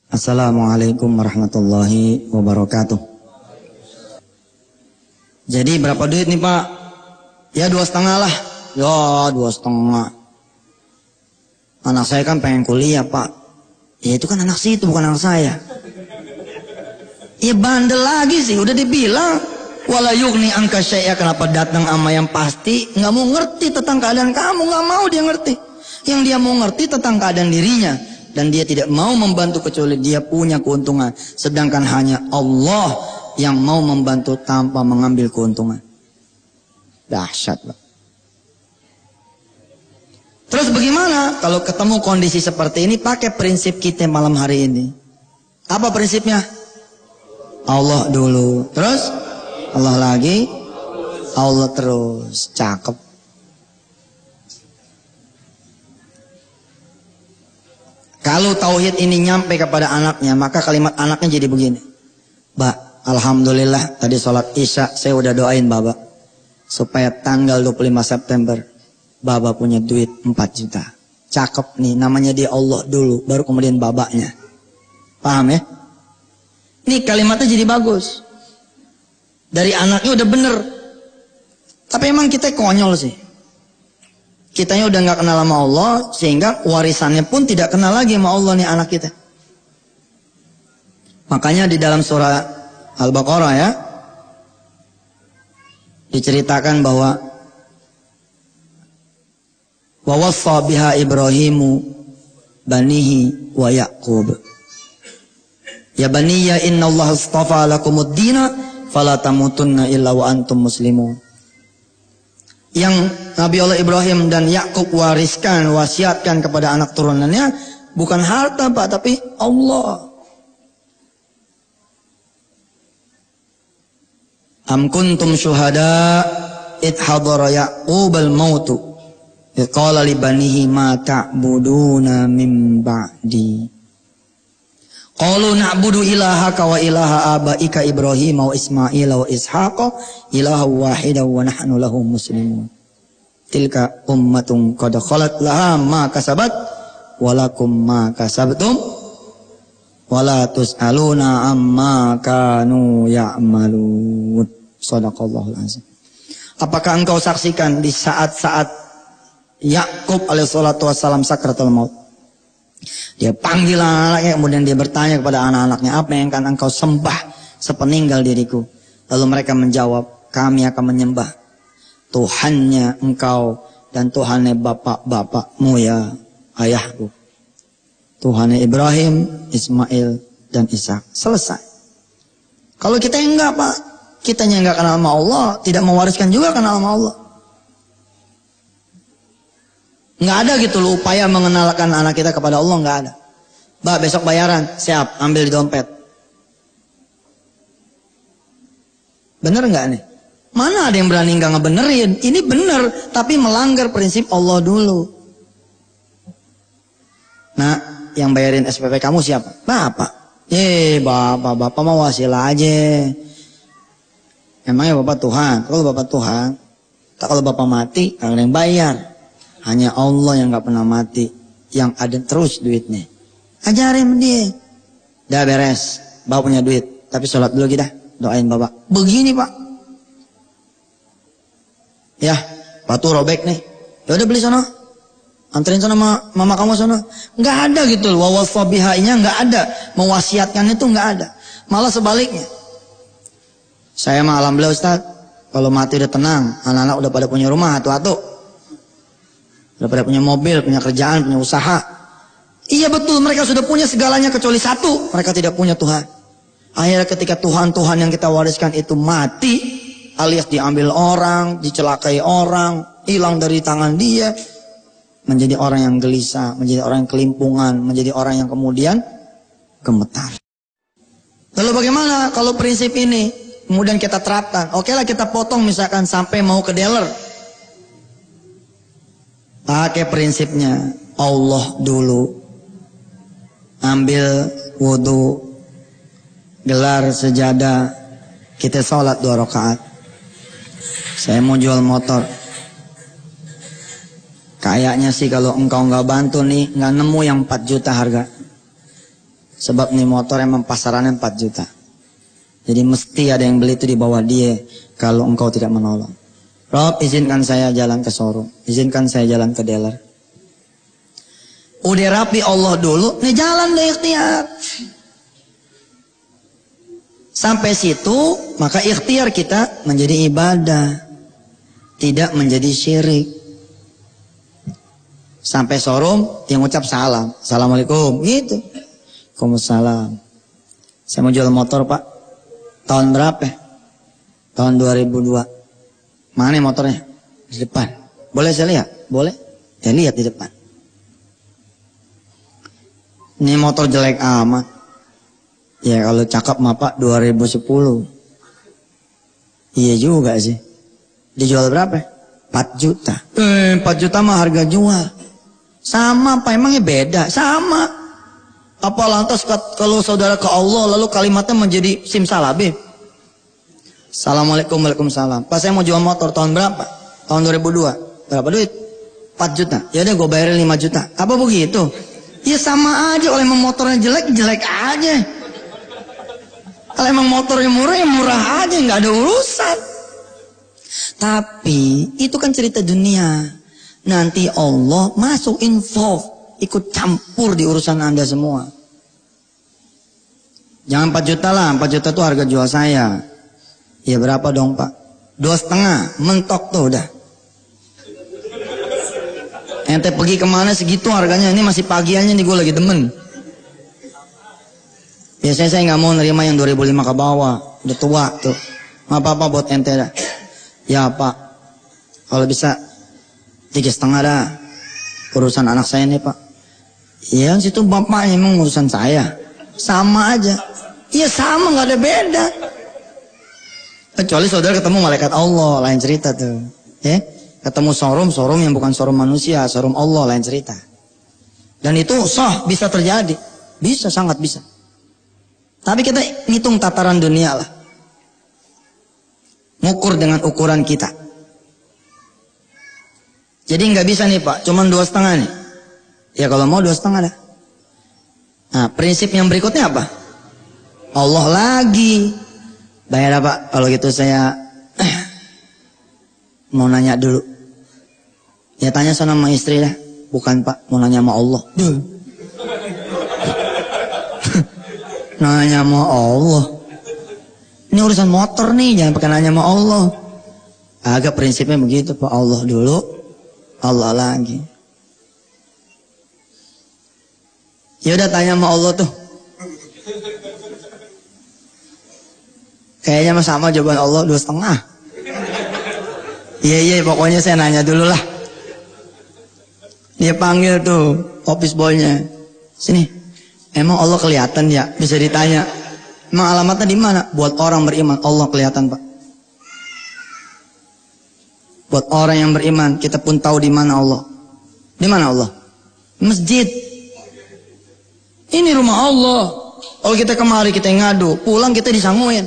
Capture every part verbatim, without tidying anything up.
Assalamualaikum warahmatullahi wabarakatuh. Jadi berapa duit nih Pak? Ya dua setengah lah. Ya dua setengah. Anak saya kan pengen kuliah Pak. Ya itu kan anak situ bukan anak saya. Ya bandel lagi sih. Udah dibilang wala yughni anka syai'a. Kenapa datang sama yang pasti nggak mau ngerti tentang keadaan kamu. Nggak mau dia ngerti. Yang dia mau ngerti tentang keadaan dirinya. Dan dia tidak mau membantu kecuali dia punya keuntungan. Sedangkan hanya Allah yang mau membantu tanpa mengambil keuntungan. Dahsyat Pak. Terus bagaimana kalau ketemu kondisi seperti ini? Pakai prinsip kita malam hari ini. Apa prinsipnya? Allah dulu. Terus Allah lagi. Allah terus. Cakep. Kalau tauhid ini nyampe kepada anaknya, maka kalimat anaknya jadi begini. Mbak, alhamdulillah tadi sholat isya saya udah doain Baba. Supaya tanggal dua puluh lima September, Baba punya duit empat juta. Cakep nih, namanya dia Allah dulu, baru kemudian babanya. Paham ya? Ini kalimatnya jadi bagus. Dari anaknya udah bener. Tapi emang kita konyol sih. Kitanya udah gak kenal sama Allah, sehingga warisannya pun tidak kenal lagi sama Allah nih anak kita. Makanya di dalam surah Al-Baqarah ya, diceritakan bahwa wa wassa biha Ibrahimu banihi wa Yaqub. Ya baniya innallaha astafa lakumud dina fala tamutunna illa wa antum muslimun. Yang Nabi Allah Ibrahim dan Yakub wariskan, wasiatkan kepada anak turunannya bukan harta Pak, tapi Allah. Am kuntum syuhada id hadara Yaqub al-mautu id qala li banihi ma ta'buduna min ba'di. Qalu na'budu ilahaka wa ilaha abaika Ibrahim wa Ismail wa Ishaqa ilaha wahida wa nahnu lahu muslimun. Tilka ummatun qad khalat laha ma kasabat wa lakum ma kasabtum wa la tus'aluna amma kanu ya'malun. Shadaqallahul azim. Apakah engkau saksikan di saat-saat Yakub alaihissalatu wassalam sakratul maut? Dia panggil anak-anaknya, kemudian dia bertanya kepada anak-anaknya, apa yang akan engkau sembah sepeninggal diriku? Lalu mereka menjawab, kami akan menyembah Tuhannya engkau dan Tuhannya bapak-bapakmu ya ayahku. Tuhannya Ibrahim, Ismail, dan Ishak. Selesai. Kalau kita enggak Pak, kitanya enggak kenal sama Allah, tidak mewariskan juga kenal sama Allah. Nggak ada gitu loh upaya mengenalkan anak kita kepada Allah, nggak ada. Mbak besok bayaran, siap, ambil di dompet. Bener nggak nih? Mana ada yang berani nggak ngebenerin? Ini bener, tapi melanggar prinsip Allah dulu. Nah, yang bayarin S P P kamu siapa? Bapak. Eh, bapak, bapak mau wasilah aja. Emangnya bapak Tuhan? Kalau bapak Tuhan, tak kalau bapak mati, kalian yang bayar. Hanya Allah yang gak pernah mati, yang ada terus duitnya. Ajarin dia. Dah beres, bapak punya duit, tapi sholat dulu kita, doain bapak. Begini Pak. Ya, batu robek nih. Ya udah beli sana, anterin sana sama mama kamu sana. Nggak ada gitu loh, wawasfabihainya nggak ada, mewasiatkan itu nggak ada. Malah sebaliknya. Saya mah alhamdulillah Ustaz, kalau mati udah tenang, anak-anak udah pada punya rumah, atu-atu. Udah pada punya mobil, punya kerjaan, punya usaha. Iya betul, mereka sudah punya segalanya kecuali satu. Mereka tidak punya Tuhan. Akhirnya ketika Tuhan-Tuhan yang kita wariskan itu mati, alias diambil orang, dicelakai orang, hilang dari tangan dia, menjadi orang yang gelisah, menjadi orang yang kelimpungan, menjadi orang yang kemudian gemetar. Lalu bagaimana kalau prinsip ini kemudian kita terapkan? Oke lah kita potong misalkan sampai mau ke dealer. Pakai prinsipnya Allah dulu. Ambil wudu, gelar sejadah, kita sholat dua rakaat. Saya mau jual motor. Kayaknya sih kalau engkau nggak bantu nih, nggak nemu yang empat juta harga. Sebab nih motor emang pasarannya empat juta. Jadi mesti ada yang beli itu di bawah dia kalau engkau tidak menolong. Rob, izinkan saya jalan ke showroom. Izinkan saya jalan ke dealer. Udah rapi Allah dulu, nih jalan deh ikhtiar. Sampai situ, maka ikhtiar kita menjadi ibadah. Tidak menjadi syirik. Sampai showroom, yang ucap salam. Assalamualaikum, gitu. Waalaikumsalam. Saya mau jual motor pak. Tahun berapa? Tahun dua ribu dua. Mana motornya? Di depan. Boleh saya lihat? Boleh? Saya lihat di depan. Ini motor jelek amat. Ya kalau cakep mah pak dua ribu sepuluh. Iya juga sih. Dijual berapa? empat juta. Eh empat juta mah harga jual. Sama apa emangnya beda? Sama. Apa lantas kalau saudara ke Allah lalu kalimatnya menjadi simsalabim? Assalamualaikum, waalaikumsalam. Pas saya mau jual motor tahun berapa? Tahun dua ribu dua. Berapa duit? empat juta. Ya udah gue bayarin lima juta. Apa begitu? Ya sama aja. Kalau emang motornya jelek, jelek aja. Kalau emang motornya murah, ya murah aja. Nggak ada urusan. Tapi itu kan cerita dunia. Nanti Allah masuk involve. Ikut campur di urusan Anda semua. Jangan empat juta lah. empat juta itu harga jual saya. Ya berapa dong pak? Dua setengah. Mentok tuh udah. Ente pergi kemana segitu harganya? Ini masih pagi aja nih gue lagi demen. Biasanya saya nggak mau nerima yang dua ribu lima ke bawah. Udah tua tuh. Nggak apa-apa buat ente dah. Ya pak. Kalau bisa tiga setengah dah. Urusan anak saya nih pak. Iya situ bapaknya emang urusan saya. Sama aja. Iya sama nggak ada beda. Kecuali saudara ketemu malaikat Allah. Lain cerita tuh. Ya. Ketemu showroom, showroom yang bukan showroom manusia, showroom Allah, lain cerita. Dan itu sah, bisa terjadi. Bisa, sangat bisa. Tapi kita ngitung tataran dunia lah. Ngukur dengan ukuran kita. Jadi nggak bisa nih pak, cuman dua setengah nih. Ya kalau mau dua setengah dah. Nah prinsip yang berikutnya apa? Allah lagi. Bayar apa? Kalau gitu saya mau nanya dulu. Ya tanya sana sama istri lah. Bukan pak, mau nanya sama Allah. Duh. Nanya sama Allah. Ini urusan motor nih, jangan pakai nanya sama Allah. Agak prinsipnya begitu pak. Allah dulu, Allah lagi. Ya udah tanya sama Allah tuh. Kayaknya sama jawaban Allah dua setengah. Iya iya pokoknya saya nanya dulu lah. Dia panggil tuh office boy-nya. Sini. Emang Allah kelihatan ya? Bisa ditanya. Emang alamatnya di mana? Buat orang beriman Allah kelihatan pak. Buat orang yang beriman kita pun tahu di mana Allah. Di mana Allah? Masjid. Ini rumah Allah. Kalau kita kemari kita ngadu, pulang kita disanguin.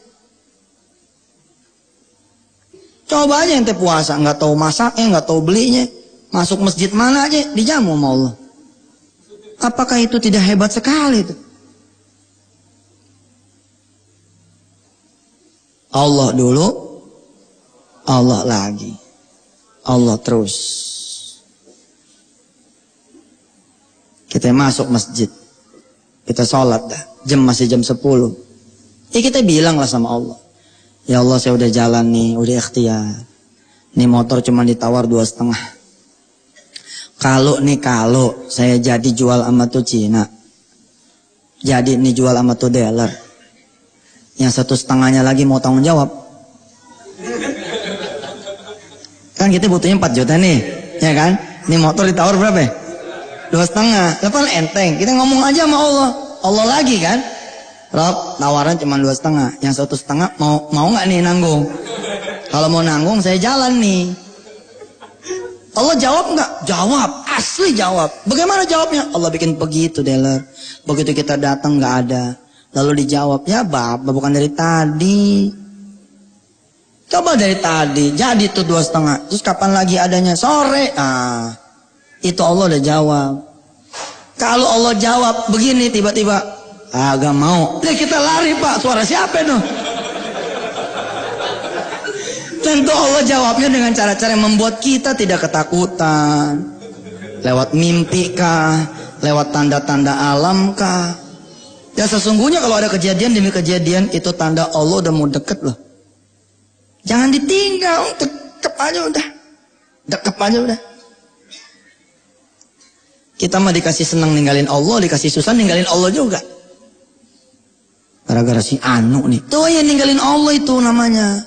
Coba aja ente puasa, nggak tahu masaknya, nggak tahu belinya, masuk masjid mana aja dijamu sama Allah. Apakah itu tidak hebat sekali itu? Allah dulu, Allah lagi, Allah terus. Kita masuk masjid, kita sholat dah, jam masih jam sepuluh. Ya kita bilang lah sama Allah. Ya Allah saya udah jalan nih, udah ikhtiar. Nih motor cuma ditawar dua setengah. Kalau nih kalau saya jadi jual sama tuh Cina, jadi nih jual sama tuh dealer, yang satu setengahnya lagi mau tanggung jawab. Kan kita butuhnya empat juta nih, ya kan? Nih motor ditawar berapa? Dua setengah. Lepas enteng. Kita ngomong aja sama Allah, Allah lagi kan? Rob, tawaran cuma dua setengah. Yang satu setengah mau mau nggak nih nanggung? Kalau mau nanggung saya jalan nih. Allah jawab nggak? Jawab, asli jawab. Bagaimana jawabnya? Allah bikin begitu dealer. Begitu kita datang nggak ada. Lalu dijawab, ya bapak bukan dari tadi. Coba dari tadi, jadi tuh dua setengah. Terus kapan lagi adanya? Sore. Ah, itu Allah udah jawab. Kalau Allah jawab begini tiba-tiba. Agak mau. Ya kita lari Pak, suara siapa itu? Tentu Allah jawabnya dengan cara-cara yang membuat kita tidak ketakutan. Lewat mimpi kah? Lewat tanda-tanda alam kah? Ya sesungguhnya kalau ada kejadian demi kejadian, itu tanda Allah udah mau deket loh. Jangan ditinggal, dekep aja udah. Dekep aja udah. Kita mah dikasih senang ninggalin Allah, dikasih susah ninggalin Allah juga. Gara-gara si Anu nih. Tuh ya ninggalin Allah itu namanya.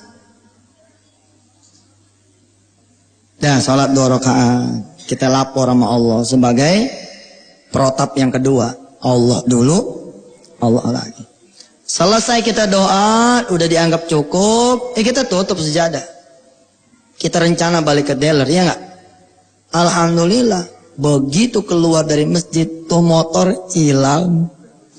Dah sholat dua rakaat, kita lapor sama Allah sebagai protap yang kedua. Allah dulu, Allah lagi. Selesai kita doa, udah dianggap cukup, eh kita tutup sejadah. Kita rencana balik ke dealer, ya nggak? Alhamdulillah, begitu keluar dari masjid, tuh motor hilang.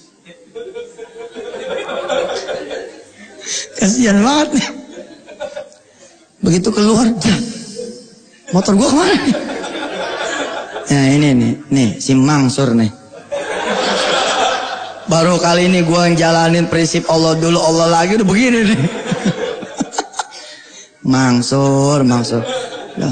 Kasihan banget nih. Begitu keluar, motor gua kemana nih? Ya ini nih, nih si Mangsur nih. Baru kali ini gua jalanin prinsip Allah dulu, Allah lagi, udah begini nih. Mangsur, Mangsur. Udah,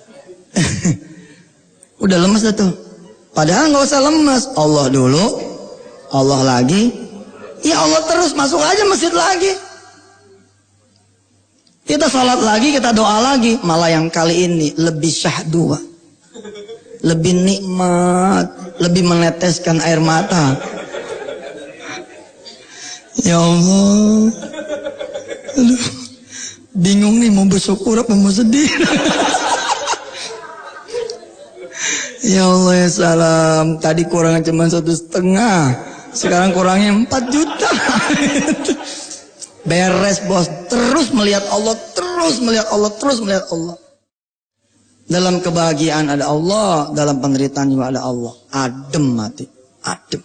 udah lemes dah tuh. Padahal nggak usah lemes. Allah dulu, Allah lagi. Ya Allah terus, masuk aja masjid lagi. Kita sholat lagi, kita doa lagi. Malah yang kali ini lebih syahdu, lebih nikmat, lebih meneteskan air mata. Ya Allah, aduh, bingung nih mau bersyukur apa mau sedih. Ya Allah ya salam, tadi kurangnya cuma satu setengah, sekarang kurangnya empat juta. Beres bos, terus melihat Allah, terus melihat Allah, terus melihat Allah. Dalam kebahagiaan ada Allah, dalam penderitaan juga ada Allah. Adem mati, adem.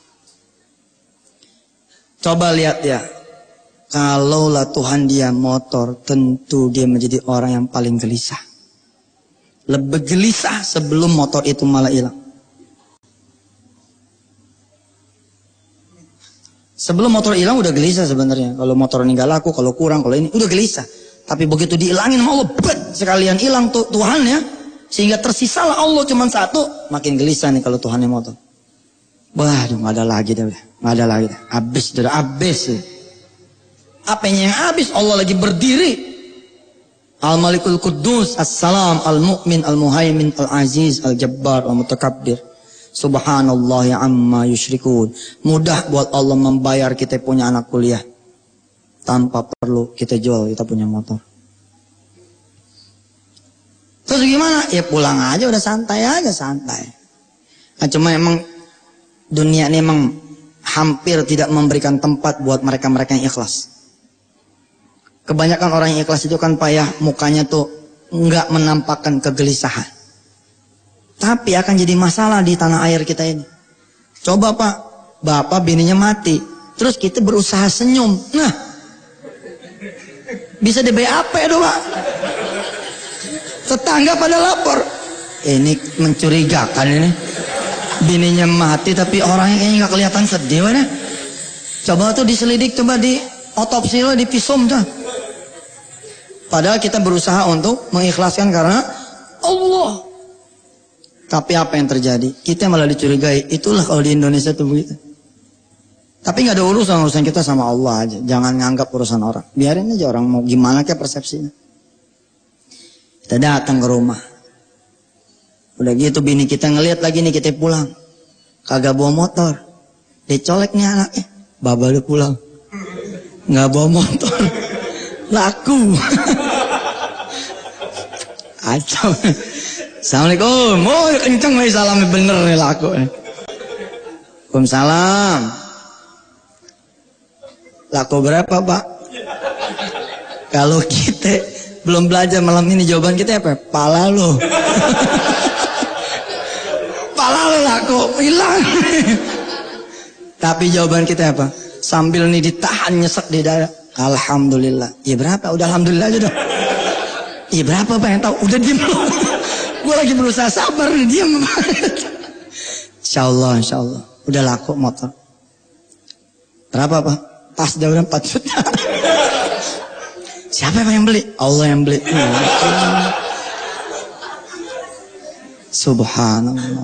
Coba lihat ya, kalaulah Tuhan dia motor, tentu dia menjadi orang yang paling gelisah. Lebih gelisah sebelum motor itu malah hilang. Sebelum motor hilang udah gelisah sebenarnya. Kalau motor ini gak laku, kalau kurang, kalau ini udah gelisah. Tapi begitu dihilangin sama Allah, bet, sekalian hilang tuh Tuhan ya, sehingga tersisalah Allah cuma satu, makin gelisah nih kalau Tuhan yang motor. Waduh, nggak ada lagi dah, nggak ada lagi dah. Habis, sudah habis. Apanya yang habis? Allah lagi berdiri. Al-Malikul Quddus, As-Salam, Al-Mu'min, Al-Muhaimin, Al-Aziz, Al-Jabbar, Al-Mutakabbir. Subhanallah ya amma yusyrikun. Mudah buat Allah membayar kita punya anak kuliah tanpa perlu kita jual kita punya motor. Terus gimana? Ya pulang aja, udah santai aja, santai. Nah, cuma emang dunia ini emang hampir tidak memberikan tempat buat mereka-mereka yang ikhlas. Kebanyakan orang yang ikhlas itu kan payah, mukanya tuh nggak menampakkan kegelisahan. Tapi akan jadi masalah di tanah air kita ini. Coba Pak, bapak bininya mati, terus kita berusaha senyum. Nah, bisa di B A P dong Pak. Tetangga pada lapor. Ini mencurigakan ini. Bininya mati tapi orangnya kayaknya nggak kelihatan sedih. Mana? Coba tuh diselidik, coba di otopsi lo, di visum tuh. Padahal kita berusaha untuk mengikhlaskan karena Allah. Tapi apa yang terjadi? Kita malah dicurigai. Itulah kalau di Indonesia tuh begitu. Tapi nggak ada urusan, urusan kita sama Allah aja. Jangan nganggap urusan orang. Biarin aja orang mau gimana kayak persepsinya. Kita datang ke rumah. Udah gitu bini kita ngelihat lagi nih kita pulang. Kagak bawa motor. Dicolek nih anaknya. Baba lu pulang. Nggak bawa motor. Laku. Acau. Assalamualaikum. Oh kenceng nih salamnya bener nih laku. Waalaikumsalam. Laku berapa Pak? Kalau kita belum belajar malam ini jawaban kita apa? Pala lo. Pala lo laku hilang. Tapi jawaban kita apa? Sambil nih ditahan nyesek di dada. Alhamdulillah. Ya berapa? Udah alhamdulillah aja dong. Ya berapa Pak yang tahu? Udah diem lo. Gue lagi berusaha sabar nih, diem. Insya Allah, insya Allah. Udah laku motor. Berapa Pak? Tas daunnya empat juta. Siapa yang beli? Allah yang beli. Subhanallah.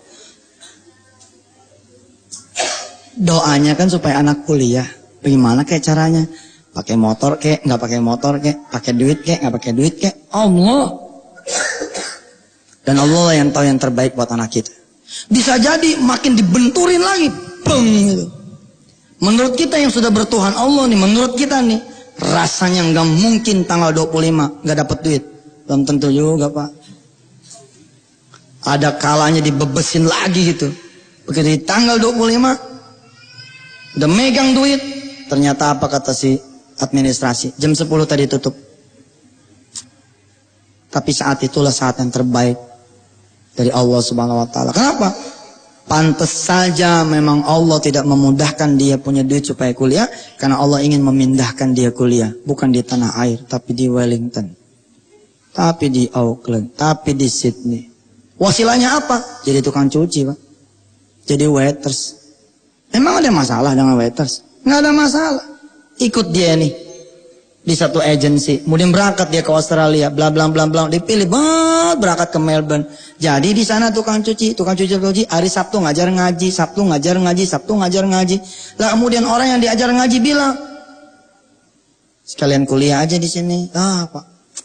Doanya kan supaya anak kuliah. Bagaimana kayak caranya? Pakai motor kek, nggak pakai motor kek, pakai duit kek, nggak pakai duit kek. Allah. Dan Allah yang tahu yang terbaik buat anak kita. Bisa jadi makin dibenturin lagi, beng gitu. Menurut kita yang sudah bertuhan Allah nih, menurut kita nih, rasanya nggak mungkin tanggal dua puluh lima nggak dapat duit. Belum tentu juga Pak. Ada kalanya dibebesin lagi gitu. Begitu di tanggal dua puluh lima udah megang duit, ternyata apa kata si administrasi? Jam sepuluh tadi tutup. Tapi saat itulah saat yang terbaik dari Allah Subhanahu wa taala. Kenapa? Pantas saja memang Allah tidak memudahkan dia punya duit supaya kuliah, karena Allah ingin memindahkan dia kuliah, bukan di tanah air, tapi di Wellington, tapi di Auckland, tapi di Sydney. Wasilahnya apa? Jadi tukang cuci Pak. Jadi waiters. Emang ada masalah dengan waiters? Nggak ada masalah. Ikut dia nih di satu agensi, kemudian berangkat dia ke Australia, bla bla bla bla, dipilih banget berangkat ke Melbourne. Jadi di sana tukang cuci, tukang cuci, tukang cuci, hari Sabtu ngajar ngaji, Sabtu ngajar ngaji, Sabtu ngajar ngaji. Lah kemudian orang yang diajar ngaji bilang, sekalian kuliah aja di sini. Ah Pak,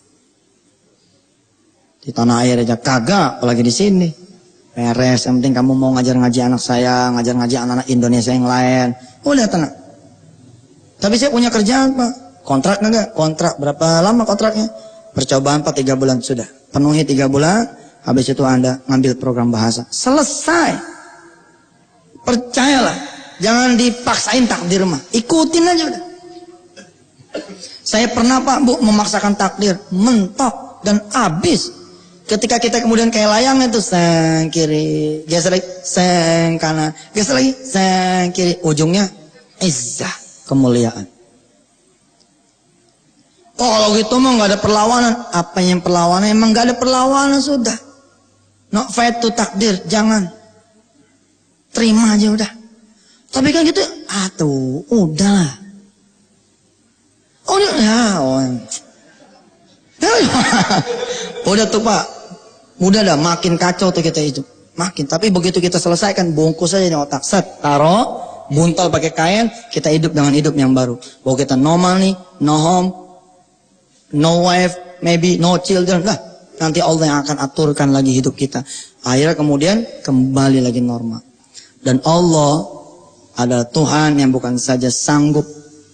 di tanah air aja kagak, apalagi di sini. Beres, yang penting kamu mau ngajar ngaji anak saya, ngajar ngaji anak-anak Indonesia yang lain. Udah tenang. Tapi saya punya kerjaan Pak. Kontrak enggak? Kontrak. Berapa lama kontraknya? Percobaan Pak tiga bulan sudah. Penuhi tiga bulan. Habis itu Anda ngambil program bahasa. Selesai. Percayalah. Jangan dipaksain takdir mah. Ikutin aja udah. Saya pernah Pak Bu memaksakan takdir. Mentok dan habis. Ketika kita kemudian kayak layang itu. Seng kiri. Geser lagi. Seng kanan. Geser lagi. Seng kiri. Ujungnya. Izzah. Kemuliaan. Oh kalau gitu mah nggak ada perlawanan. Apa yang perlawanan? Emang nggak ada perlawanan sudah. No fight to takdir, jangan. Terima aja udah. Tapi kan gitu, atuh, udah. Oh ya, oh. Udah tuh Pak, udah dah makin kacau tuh kita itu, makin. Tapi begitu kita selesaikan, bungkus aja di otak, set, taruh, buntal pakai kain, kita hidup dengan hidup yang baru. Bahwa kita no money, no home, no wife, maybe no children. Lah, nanti Allah yang akan aturkan lagi hidup kita. Akhirnya kemudian kembali lagi normal. Dan Allah adalah Tuhan yang bukan saja sanggup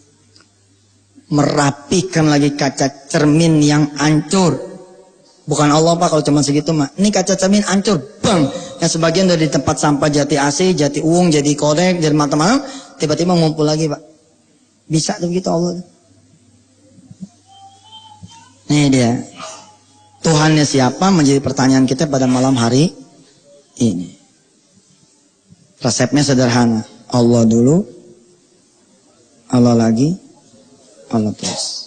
merapikan lagi kaca cermin yang hancur. Bukan Allah Pak kalau cuma segitu mah. Ini kaca cermin hancur, bang. Yang sebagian dari tempat sampah Jati A C, Jati Uung, jadi korek, jadi macam-macam, tiba-tiba ngumpul lagi Pak. Bisa tuh gitu Allah. Ini dia. Tuhannya siapa menjadi pertanyaan kita pada malam hari ini. Resepnya sederhana. Allah dulu, Allah lagi, Allah terus.